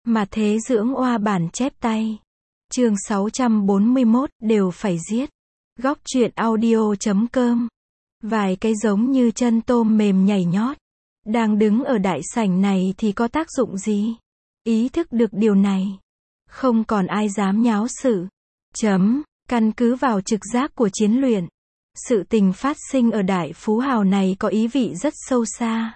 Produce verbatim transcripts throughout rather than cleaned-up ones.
Mà thế dưỡng oa bản chép tay. Chương sáu trăm bốn mươi mốt, đều phải giết. Góc truyện audio chấm com. Vài cái giống như chân tôm mềm nhảy nhót. Đang đứng ở đại sảnh này thì có tác dụng gì? Ý thức được điều này. Không còn ai dám nháo sự. Chấm, căn cứ vào trực giác của chiến luyện. Sự tình phát sinh ở đại phú hào này có ý vị rất sâu xa.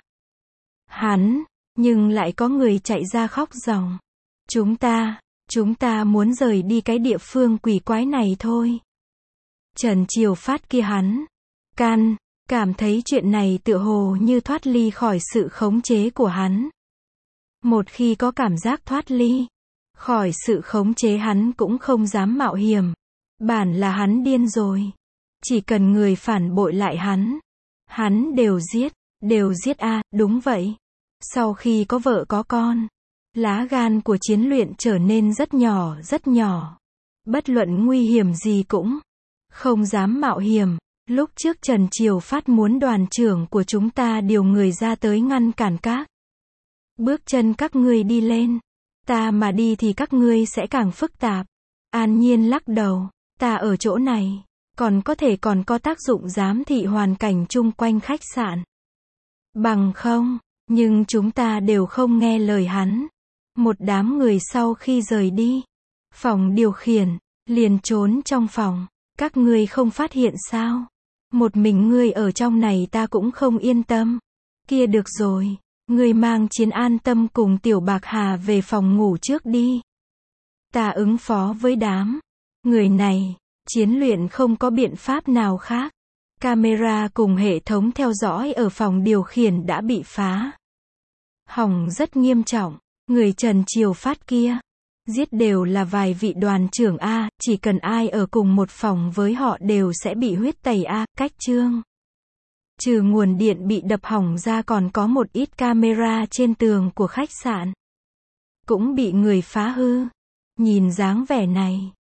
Hắn, nhưng lại có người chạy ra khóc ròng. Chúng ta, chúng ta muốn rời đi cái địa phương quỷ quái này thôi. Trần Triều Phát kia hắn, can, cảm thấy chuyện này tựa hồ như thoát ly khỏi sự khống chế của hắn. Một khi có cảm giác thoát ly khỏi sự khống chế hắn cũng không dám mạo hiểm. Bản là hắn điên rồi. Chỉ cần người phản bội lại hắn, hắn đều giết, đều giết a, à, đúng vậy. Sau khi có vợ có con, lá gan của chiến luyện trở nên rất nhỏ, rất nhỏ. Bất luận nguy hiểm gì cũng không dám mạo hiểm. Lúc trước Trần Triều Phát muốn đoàn trưởng của chúng ta điều người ra tới ngăn cản các bước chân các ngươi đi lên. Ta mà đi thì các ngươi sẽ càng phức tạp. An Nhiên lắc đầu, ta ở chỗ này, còn có thể còn có tác dụng giám thị hoàn cảnh chung quanh khách sạn. Bằng không, nhưng chúng ta đều không nghe lời hắn. Một đám người sau khi rời đi phòng điều khiển, liền trốn trong phòng. Các ngươi không phát hiện sao? Một mình ngươi ở trong này ta cũng không yên tâm. Kia được rồi, ngươi mang Chiến an tâm cùng Tiểu Bạc Hà về phòng ngủ trước đi. Ta ứng phó với đám người này. Chiến luyện không có biện pháp nào khác. Camera cùng hệ thống theo dõi ở phòng điều khiển đã bị phá hỏng rất nghiêm trọng. Người Trần Triều Phát kia giết đều là vài vị đoàn trưởng A, chỉ cần ai ở cùng một phòng với họ đều sẽ bị huyết tẩy A, cách chương. Trừ nguồn điện bị đập hỏng ra còn có một ít camera trên tường của khách sạn cũng bị người phá hư. Nhìn dáng vẻ này,